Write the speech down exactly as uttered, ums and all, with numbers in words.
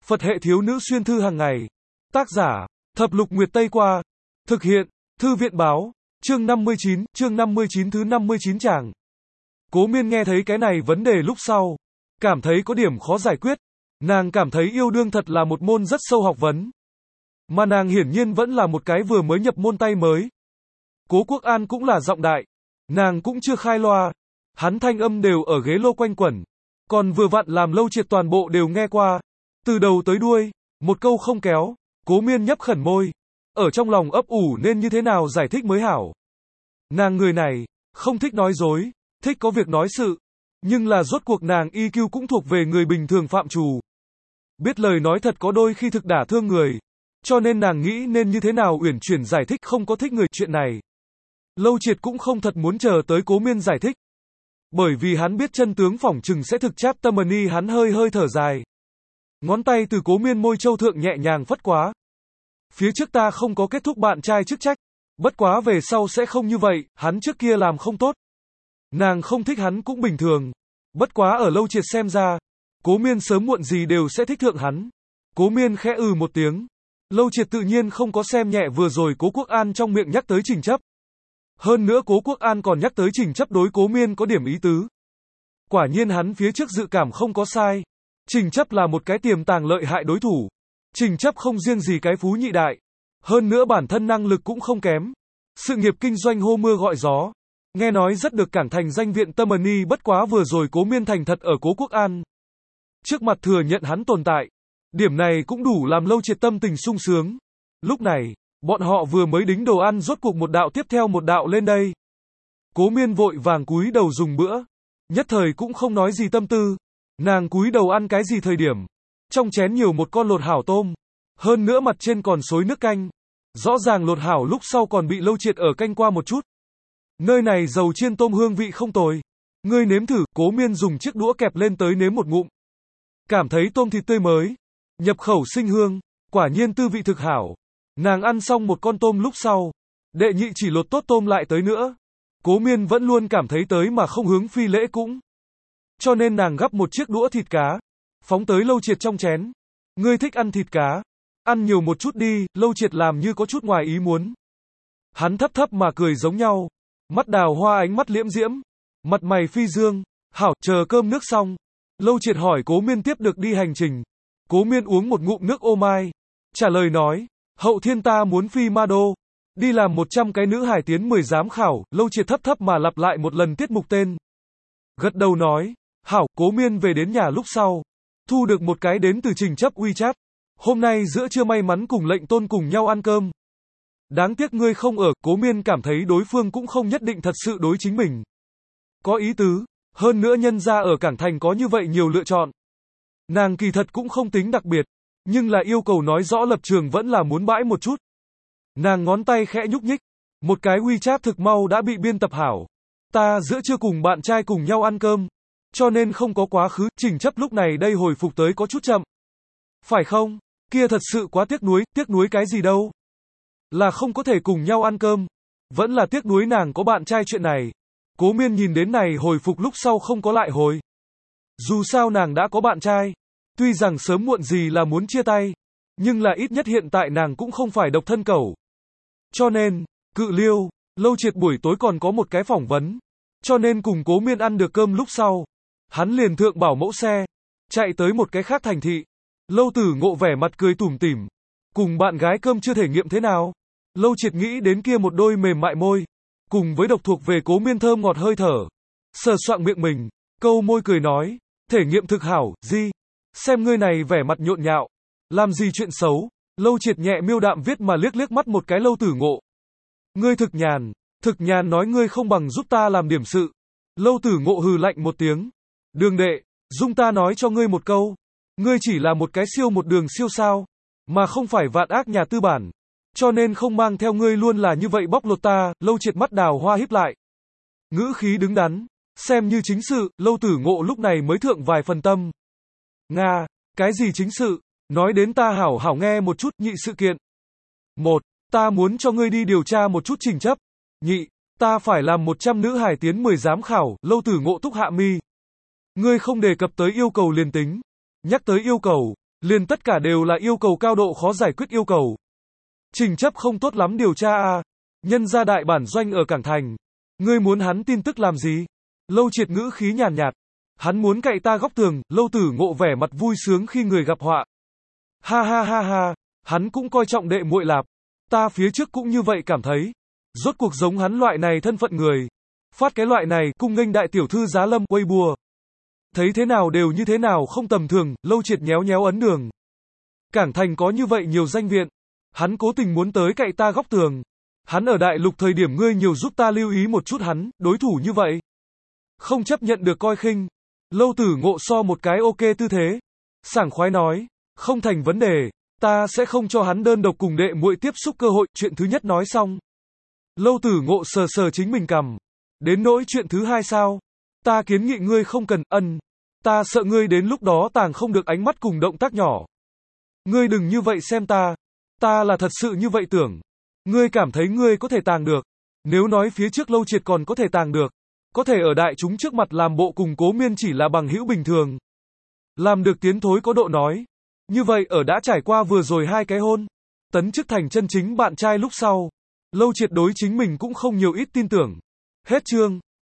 Phật hệ thiếu nữ xuyên thư hàng ngày. Tác giả, Thập Lục Nguyệt Tây Qua. Thực hiện, Thư viện báo. Chương năm mươi chín, chương năm mươi chín thứ năm mươi chín chàng. Cố Miên nghe thấy cái này vấn đề lúc sau. Cảm thấy có điểm khó giải quyết. Nàng cảm thấy yêu đương thật là một môn rất sâu học vấn. Mà nàng hiển nhiên vẫn là một cái vừa mới nhập môn tay mới. Cố Quốc An cũng là giọng đại. Nàng cũng chưa khai loa. Hắn thanh âm đều ở ghế lô quanh quẩn. Còn vừa vặn làm Lâu Triệt toàn bộ đều nghe qua. Từ đầu tới đuôi, một câu không kéo. Cố Miên nhấp khẩn môi. Ở trong lòng ấp ủ nên như thế nào giải thích mới hảo. Nàng người này, không thích nói dối, thích có việc nói sự. Nhưng là rốt cuộc nàng i kiu cũng thuộc về người bình thường phạm trù. Biết lời nói thật có đôi khi thực đả thương người. Cho nên nàng nghĩ nên như thế nào uyển chuyển giải thích không có thích người chuyện này. Lâu Triệt cũng không thật muốn chờ tới Cố Miên giải thích. Bởi vì hắn biết chân tướng phỏng chừng sẽ thực chát tâm ni, hắn hơi hơi thở dài. Ngón tay từ Cố Miên môi châu thượng nhẹ nhàng phất quá. Phía trước ta không có kết thúc bạn trai chức trách. Bất quá về sau sẽ không như vậy, hắn trước kia làm không tốt. Nàng không thích hắn cũng bình thường. Bất quá ở Lâu Triệt xem ra, Cố Miên sớm muộn gì đều sẽ thích thượng hắn. Cố Miên khẽ ừ một tiếng. Lâu Triệt tự nhiên không có xem nhẹ vừa rồi Cố Quốc An trong miệng nhắc tới Trình Chấp. Hơn nữa Cố Quốc An còn nhắc tới Trình Chấp đối Cố Miên có điểm ý tứ. Quả nhiên hắn phía trước dự cảm không có sai. Trình Chấp là một cái tiềm tàng lợi hại đối thủ. Trình Chấp không riêng gì cái phú nhị đại. Hơn nữa bản thân năng lực cũng không kém. Sự nghiệp kinh doanh hô mưa gọi gió. Nghe nói rất được cảng thành danh viện tâm ni, bất quá vừa rồi Cố Miên thành thật ở Cố Quốc An trước mặt thừa nhận hắn tồn tại. Điểm này cũng đủ làm Lâu Triệt tâm tình sung sướng. Lúc này, bọn họ vừa mới đính đồ ăn, rốt cuộc một đạo tiếp theo một đạo lên đây. Cố Miên vội vàng cúi đầu dùng bữa. Nhất thời cũng không nói gì tâm tư. Nàng cúi đầu ăn cái gì thời điểm. Trong chén nhiều một con lột hảo tôm. Hơn nữa mặt trên còn xối nước canh. Rõ ràng lột hảo lúc sau còn bị Lâu Triệt ở canh qua một chút. Nơi này dầu chiên tôm hương vị không tồi. Ngươi nếm thử. Cố Miên dùng chiếc đũa kẹp lên tới nếm một ngụm. Cảm thấy tôm thịt tươi mới. Nhập khẩu sinh hương. Quả nhiên tư vị thực hảo. Nàng ăn xong một con tôm lúc sau. Đệ nhị chỉ lột tốt tôm lại tới nữa. Cố Miên vẫn luôn cảm thấy tới mà không hướng phi lễ cũng. Cho nên nàng gắp một chiếc đũa thịt cá. Phóng tới Lâu Triệt trong chén. Ngươi thích ăn thịt cá. Ăn nhiều một chút đi. Lâu Triệt làm như có chút ngoài ý muốn. Hắn thấp thấp mà cười giống nhau. Mắt đào hoa ánh mắt liễm diễm. Mặt mày phi dương. Hảo, chờ cơm nước xong. Lâu Triệt hỏi Cố Miên tiếp được đi hành trình. Cố Miên uống một ngụm nước ô mai. Trả lời nói. Hậu thiên ta muốn phi Ma Đô. Đi làm một trăm cái nữ hải tiến mười giám khảo. Lâu Triệt thấp thấp mà lặp lại một lần tiết mục tên. Gật đầu nói. Hảo. Cố Miên về đến nhà lúc sau. Thu được một cái đến từ Trình Chấp WeChat. Hôm nay giữa trưa may mắn cùng Lệnh Tôn cùng nhau ăn cơm. Đáng tiếc ngươi không ở. Cố Miên cảm thấy đối phương cũng không nhất định thật sự đối chính mình có ý tứ. Hơn nữa nhân ra ở Cảng Thành có như vậy nhiều lựa chọn. Nàng kỳ thật cũng không tính đặc biệt. Nhưng là yêu cầu nói rõ lập trường vẫn là muốn bãi một chút. Nàng ngón tay khẽ nhúc nhích. Một cái WeChat thực mau đã bị biên tập hảo. Ta giữa trưa cùng bạn trai cùng nhau ăn cơm. Cho nên không có quá khứ. Trình Chấp lúc này đây hồi phục tới có chút chậm. Phải không? Kia thật sự quá tiếc nuối. Tiếc nuối cái gì đâu? Là không có thể cùng nhau ăn cơm. Vẫn là tiếc nuối nàng có bạn trai chuyện này. Cố Miên nhìn đến này hồi phục lúc sau không có lại hồi. Dù sao nàng đã có bạn trai. Tuy rằng sớm muộn gì là muốn chia tay. Nhưng là ít nhất hiện tại nàng cũng không phải độc thân cẩu. Cho nên, cự liêu, Lâu Triệt buổi tối còn có một cái phỏng vấn. Cho nên cùng Cố Miên ăn được cơm lúc sau. Hắn liền thượng bảo mẫu xe. Chạy tới một cái khác thành thị. Lâu Tử Ngộ vẻ mặt cười tủm tỉm. Cùng bạn gái cơm chưa thể nghiệm thế nào? Lâu Triệt nghĩ đến kia một đôi mềm mại môi. Cùng với độc thuộc về Cố Miên thơm ngọt hơi thở. Sờ soạng miệng mình. Câu môi cười nói. Thể nghiệm thực hảo, gì? Xem ngươi này vẻ mặt nhộn nhạo. Làm gì chuyện xấu? Lâu Triệt nhẹ miêu đạm viết mà liếc liếc mắt một cái Lâu Tử Ngộ. Ngươi thực nhàn. Thực nhàn nói ngươi không bằng giúp ta làm điểm sự. Lâu Tử Ngộ hừ lạnh một tiếng. Đường đệ, dung ta nói cho ngươi một câu. Ngươi chỉ là một cái siêu một đường siêu sao. Mà không phải vạn ác nhà tư bản. Cho nên không mang theo ngươi luôn là như vậy bóc lột ta. Lâu Triệt mắt đào hoa híp lại. Ngữ khí đứng đắn. Xem như chính sự. Lâu Tử Ngộ lúc này mới thượng vài phần tâm. Nga, cái gì chính sự? Nói đến ta hảo hảo nghe một chút. Nhị sự kiện. Một, ta muốn cho ngươi đi điều tra một chút Trình Chấp. Nhị, ta phải làm một trăm nữ hải tiến mười giám khảo. Lâu Tử Ngộ túc hạ mi. Ngươi không đề cập tới yêu cầu liền tính. Nhắc tới yêu cầu. Liền tất cả đều là yêu cầu cao độ khó giải quyết yêu cầu. Trình chấp không tốt lắm điều tra a. Nhân gia đại bản doanh ở Cảng Thành. Ngươi muốn hắn tin tức làm gì? Lâu Triệt ngữ khí nhàn nhạt. Hắn muốn cậy ta góc tường, Lâu Tử Ngộ vẻ mặt vui sướng khi người gặp họa. Ha ha ha ha, hắn cũng coi trọng đệ muội lạp. Ta phía trước cũng như vậy cảm thấy. Rốt cuộc giống hắn loại này thân phận người. Phát cái loại này, cung nghênh đại tiểu thư Giá Lâm, Weibo. Thấy thế nào đều như thế nào không tầm thường, Lâu Triệt nhéo nhéo ấn đường. Cảng Thành có như vậy nhiều danh viện. Hắn cố tình muốn tới cậy ta góc tường. Hắn ở đại lục thời điểm ngươi nhiều giúp ta lưu ý một chút hắn, đối thủ như vậy. Không chấp nhận được coi khinh. Lâu Tử Ngộ so một cái ok tư thế. Sảng khoái nói, không thành vấn đề, ta sẽ không cho hắn đơn độc cùng đệ muội tiếp xúc cơ hội, chuyện thứ nhất nói xong. Lâu Tử Ngộ sờ sờ chính mình cằm. Đến nỗi chuyện thứ hai sao? Ta kiến nghị ngươi không cần, ân. Ta sợ ngươi đến lúc đó tàng không được ánh mắt cùng động tác nhỏ. Ngươi đừng như vậy xem ta. Ta là thật sự như vậy tưởng. Ngươi cảm thấy ngươi có thể tàng được. Nếu nói phía trước Lâu Triệt còn có thể tàng được. Có thể ở đại chúng trước mặt làm bộ cùng Cố Miên chỉ là bằng hữu bình thường. Làm được tiến thối có độ nói. Như vậy ở đã trải qua vừa rồi hai cái hôn. Tấn chức thành chân chính bạn trai lúc sau. Lâu Triệt đối chính mình cũng không nhiều ít tin tưởng. Hết chương.